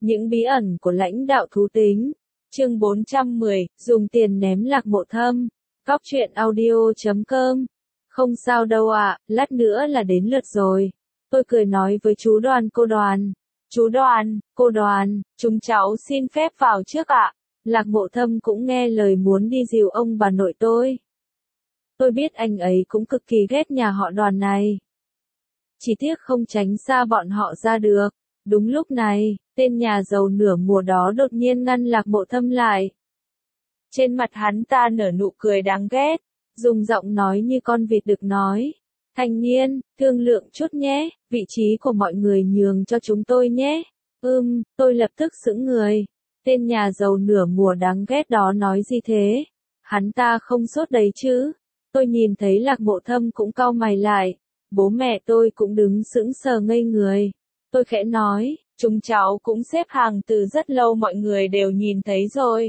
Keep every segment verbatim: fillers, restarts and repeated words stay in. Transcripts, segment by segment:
Những bí ẩn của lãnh đạo thú tính. Chương bốn trăm mười, dùng tiền ném Lạc Mộ Thâm. Cóc truyện audio chấm com. Không sao đâu ạ, lát nữa là đến lượt rồi. Tôi cười nói với chú Đoàn cô Đoàn. Chú Đoàn, cô Đoàn, chúng cháu xin phép vào trước ạ. Lạc Mộ Thâm cũng nghe lời muốn đi dìu ông bà nội tôi. Tôi biết anh ấy cũng cực kỳ ghét nhà họ Đoàn này. Chỉ tiếc không tránh xa bọn họ ra được. Đúng lúc này, tên nhà giàu nửa mùa đó đột nhiên ngăn Lạc Mộ Thâm lại. Trên mặt hắn ta nở nụ cười đáng ghét, dùng giọng nói như con vịt đực nói. Thanh niên, thương lượng chút nhé, vị trí của mọi người nhường cho chúng tôi nhé. Ừm, tôi lập tức sững người. Tên nhà giàu nửa mùa đáng ghét đó nói gì thế? Hắn ta không sốt đấy chứ? Tôi nhìn thấy Lạc Mộ Thâm cũng cau mày lại. Bố mẹ tôi cũng đứng sững sờ ngây người. Tôi khẽ nói, chúng cháu cũng xếp hàng từ rất lâu, mọi người đều nhìn thấy rồi.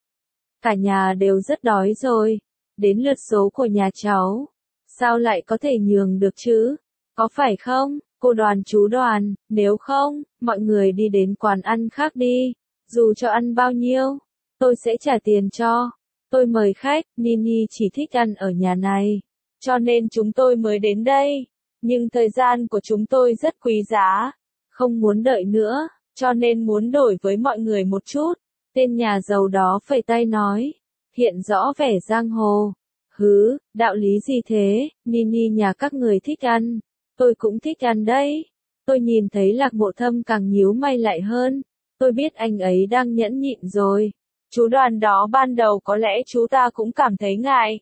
Cả nhà đều rất đói rồi. Đến lượt số của nhà cháu. Sao lại có thể nhường được chứ? Có phải không, cô Đoàn chú Đoàn, nếu không, mọi người đi đến quán ăn khác đi. Dù cho ăn bao nhiêu, tôi sẽ trả tiền cho. Tôi mời khách, Nini chỉ thích ăn ở nhà này. Cho nên chúng tôi mới đến đây. Nhưng thời gian của chúng tôi rất quý giá. Không muốn đợi nữa, cho nên muốn đổi với mọi người một chút. Tên nhà giàu đó phẩy tay nói. Hiện rõ vẻ giang hồ. Hứ, đạo lý gì thế, Nini nhà các người thích ăn. Tôi cũng thích ăn đấy. Tôi nhìn thấy Lạc Mộ Thâm càng nhíu mày lại hơn. Tôi biết anh ấy đang nhẫn nhịn rồi. Chú Đoàn đó ban đầu có lẽ chú ta cũng cảm thấy ngại.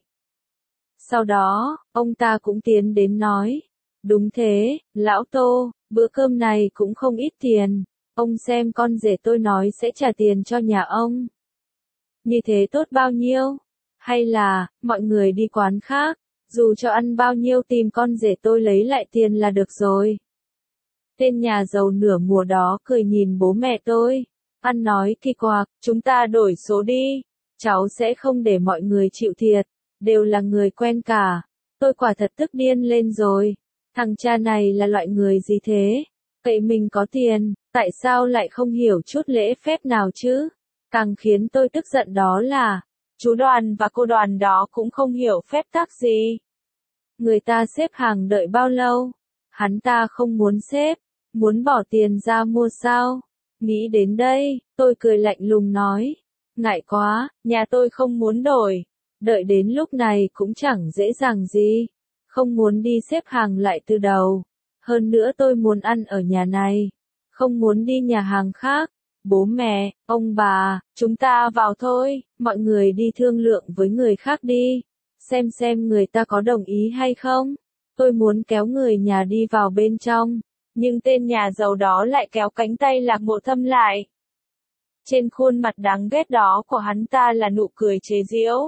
Sau đó, ông ta cũng tiến đến nói. Đúng thế, lão Tô, bữa cơm này cũng không ít tiền. Ông xem con rể tôi nói sẽ trả tiền cho nhà ông. Như thế tốt bao nhiêu? Hay là, mọi người đi quán khác, dù cho ăn bao nhiêu tìm con rể tôi lấy lại tiền là được rồi. Tên nhà giàu nửa mùa đó cười nhìn bố mẹ tôi. Ăn nói kỳ quặc, chúng ta đổi số đi. Cháu sẽ không để mọi người chịu thiệt. Đều là người quen cả. Tôi quả thật tức điên lên rồi. Thằng cha này là loại người gì thế? Vậy mình có tiền, tại sao lại không hiểu chút lễ phép nào chứ? Càng khiến tôi tức giận đó là, chú Đoàn và cô Đoàn đó cũng không hiểu phép tắc gì. Người ta xếp hàng đợi bao lâu? Hắn ta không muốn xếp, muốn bỏ tiền ra mua sao? Nghĩ đến đây, tôi cười lạnh lùng nói. Ngại quá, nhà tôi không muốn đổi. Đợi đến lúc này cũng chẳng dễ dàng gì. Không muốn đi xếp hàng lại từ đầu. Hơn nữa tôi muốn ăn ở nhà này. Không muốn đi nhà hàng khác. Bố mẹ, ông bà, chúng ta vào thôi. Mọi người đi thương lượng với người khác đi. Xem xem người ta có đồng ý hay không. Tôi muốn kéo người nhà đi vào bên trong. Nhưng tên nhà giàu đó lại kéo cánh tay Lạc Mộ Thâm lại. Trên khuôn mặt đáng ghét đó của hắn ta là nụ cười chế giễu.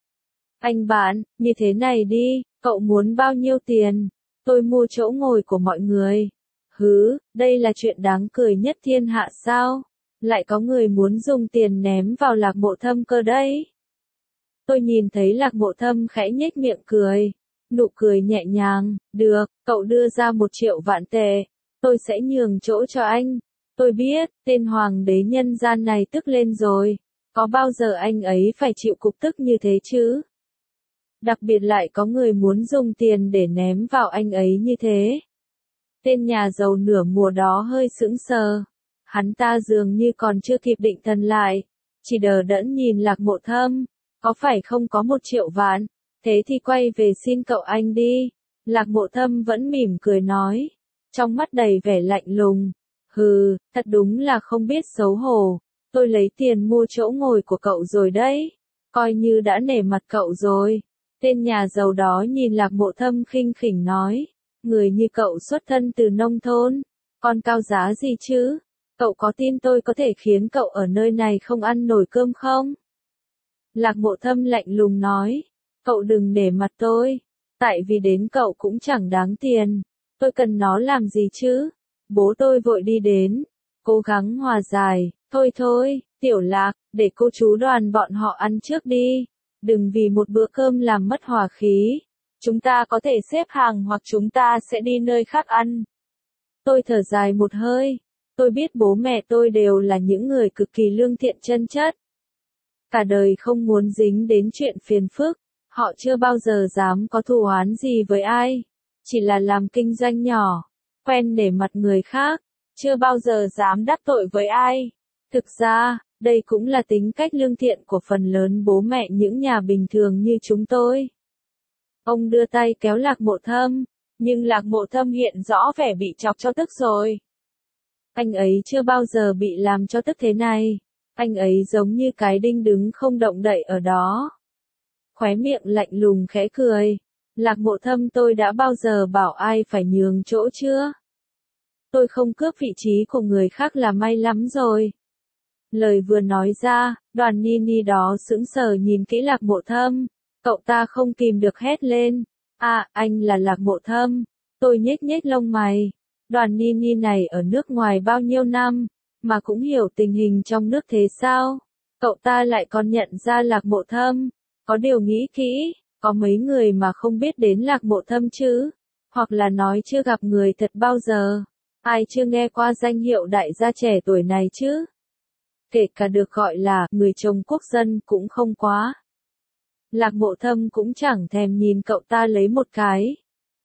Anh bạn, như thế này đi, cậu muốn bao nhiêu tiền? Tôi mua chỗ ngồi của mọi người. Hứ, đây là chuyện đáng cười nhất thiên hạ sao? Lại có người muốn dùng tiền ném vào Lạc Mộ Thâm cơ đấy. Tôi nhìn thấy Lạc Mộ Thâm khẽ nhếch miệng cười. Nụ cười nhẹ nhàng, được, cậu đưa ra một triệu vạn tệ. Tôi sẽ nhường chỗ cho anh. Tôi biết, tên hoàng đế nhân gian này tức lên rồi. Có bao giờ anh ấy phải chịu cục tức như thế chứ? Đặc biệt lại có người muốn dùng tiền để ném vào anh ấy như thế. Tên nhà giàu nửa mùa đó hơi sững sờ. Hắn ta dường như còn chưa kịp định thần lại. Chỉ đờ đẫn nhìn Lạc Mộ Thâm. Có phải không có một triệu vạn? Thế thì quay về xin cậu anh đi. Lạc Mộ Thâm vẫn mỉm cười nói. Trong mắt đầy vẻ lạnh lùng. Hừ, thật đúng là không biết xấu hổ. Tôi lấy tiền mua chỗ ngồi của cậu rồi đấy. Coi như đã nể mặt cậu rồi. Tên nhà giàu đó nhìn Lạc Mộ Thâm khinh khỉnh nói. Người như cậu xuất thân từ nông thôn. Còn cao giá gì chứ? Cậu có tin tôi có thể khiến cậu ở nơi này không ăn nổi cơm không? Lạc Mộ Thâm lạnh lùng nói. Cậu đừng nể mặt tôi. Tại vì đến cậu cũng chẳng đáng tiền. Tôi cần nó làm gì chứ? Bố tôi vội đi đến. Cố gắng hòa giải. Thôi thôi, Tiểu Lạc, để cô chú Đoàn bọn họ ăn trước đi. Đừng vì một bữa cơm làm mất hòa khí. Chúng ta có thể xếp hàng hoặc chúng ta sẽ đi nơi khác ăn. Tôi thở dài một hơi. Tôi biết bố mẹ tôi đều là những người cực kỳ lương thiện chân chất. Cả đời không muốn dính đến chuyện phiền phức, họ chưa bao giờ dám có thù oán gì với ai, chỉ là làm kinh doanh nhỏ, quen để mặt người khác, chưa bao giờ dám đắc tội với ai. Thực ra, đây cũng là tính cách lương thiện của phần lớn bố mẹ những nhà bình thường như chúng tôi. Ông đưa tay kéo Lạc Mộ Thâm, nhưng Lạc Mộ Thâm hiện rõ vẻ bị chọc cho tức rồi. Anh ấy chưa bao giờ bị làm cho tức thế này. Anh ấy giống như cái đinh đứng không động đậy ở đó. Khóe miệng lạnh lùng khẽ cười. Lạc Mộ Thâm, tôi đã bao giờ bảo ai phải nhường chỗ chưa? Tôi không cướp vị trí của người khác là may lắm rồi. Lời vừa nói ra, Đoàn Ni Ni đó sững sờ nhìn kỹ Lạc Mộ Thâm. Cậu ta không kìm được hét lên. À, anh là Lạc Mộ Thâm. Tôi nhếch nhếch lông mày. Đoàn Ni Ni này ở nước ngoài bao nhiêu năm, mà cũng hiểu tình hình trong nước thế sao? Cậu ta lại còn nhận ra Lạc Mộ Thâm. Có điều nghĩ kỹ, có mấy người mà không biết đến Lạc Mộ Thâm chứ? Hoặc là nói chưa gặp người thật bao giờ? Ai chưa nghe qua danh hiệu đại gia trẻ tuổi này chứ? Kể cả được gọi là người chồng quốc dân cũng không quá. Lạc Mộ Thâm cũng chẳng thèm nhìn cậu ta lấy một cái.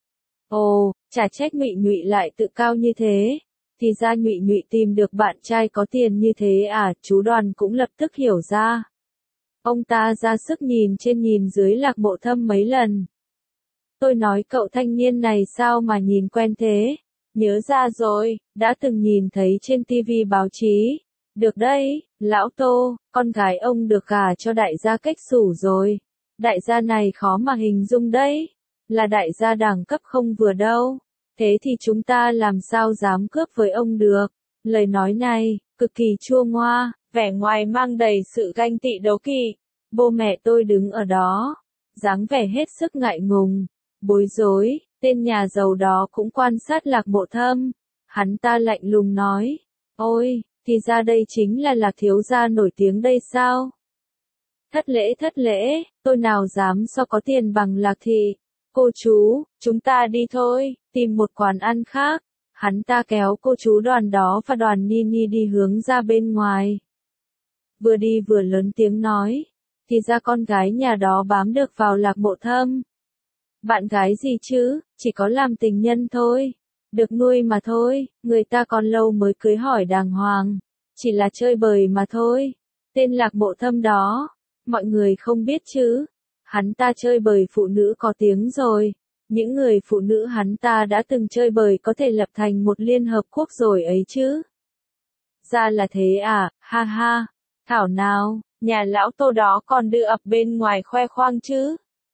Ồ, chả trách Ngụy Nhụy lại tự cao như thế. Thì ra Nhụy Nhụy tìm được bạn trai có tiền như thế à? Chú Đoàn cũng lập tức hiểu ra. Ông ta ra sức nhìn trên nhìn dưới Lạc Mộ Thâm mấy lần. Tôi nói cậu thanh niên này sao mà nhìn quen thế? Nhớ ra rồi, đã từng nhìn thấy trên tivi báo chí. Được đấy, lão Tô, con gái ông được gả cho đại gia Cách Xù rồi. Đại gia này khó mà hình dung đấy. Là đại gia đẳng cấp không vừa đâu. Thế thì chúng ta làm sao dám cướp với ông được? Lời nói này, cực kỳ chua ngoa, vẻ ngoài mang đầy sự ganh tị đố kỵ. Bố mẹ tôi đứng ở đó, dáng vẻ hết sức ngại ngùng, bối rối, tên nhà giàu đó cũng quan sát Lạc Mộ Thâm. Hắn ta lạnh lùng nói, ôi, thì ra đây chính là Lạc thiếu gia nổi tiếng đây sao? Thất lễ thất lễ, tôi nào dám so có tiền bằng Lạc thị. Cô chú, chúng ta đi thôi, tìm một quán ăn khác. Hắn ta kéo cô chú Đoàn đó và Đoàn Ni Ni đi hướng ra bên ngoài. Vừa đi vừa lớn tiếng nói, thì ra con gái nhà đó bám được vào Lạc Mộ Thâm. Bạn gái gì chứ, chỉ có làm tình nhân thôi. Được nuôi mà thôi, người ta còn lâu mới cưới hỏi đàng hoàng. Chỉ là chơi bời mà thôi. Tên Lạc Mộ Thâm đó, mọi người không biết chứ. Hắn ta chơi bời phụ nữ có tiếng rồi. Những người phụ nữ hắn ta đã từng chơi bời có thể lập thành một liên hợp quốc rồi ấy chứ. Ra là thế à, ha ha. Thảo nào, nhà lão Tô đó còn đưa ập bên ngoài khoe khoang chứ.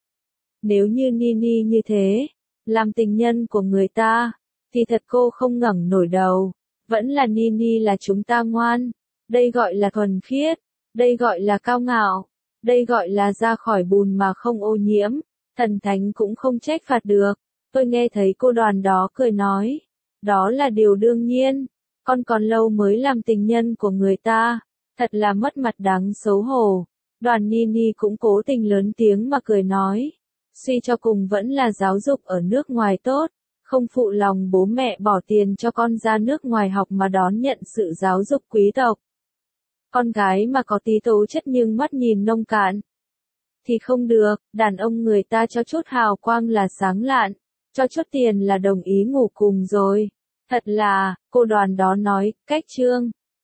Nếu như Nini như thế, làm tình nhân của người ta, thì thật cô không ngẩng nổi đầu. Vẫn là Nini là chúng ta ngoan. Đây gọi là thuần khiết. Đây gọi là cao ngạo. Đây gọi là ra khỏi bùn mà không ô nhiễm. Thần thánh cũng không trách phạt được. Tôi nghe thấy cô Đoàn đó cười nói. Đó là điều đương nhiên. Con còn lâu mới làm tình nhân của người ta. Thật là mất mặt đáng xấu hổ. Đoàn Nini cũng cố tình lớn tiếng mà cười nói. Suy cho cùng vẫn là giáo dục ở nước ngoài tốt. Không phụ lòng bố mẹ bỏ tiền cho con ra nước ngoài học mà đón nhận sự giáo dục quý tộc. Con gái mà có tí tố chất nhưng mắt nhìn nông cạn. Thì không được, đàn ông người ta cho chút hào quang là sáng lạn. Cho chút tiền là đồng ý ngủ cùng rồi. Thật là, cô Đoàn đó nói, cách trương.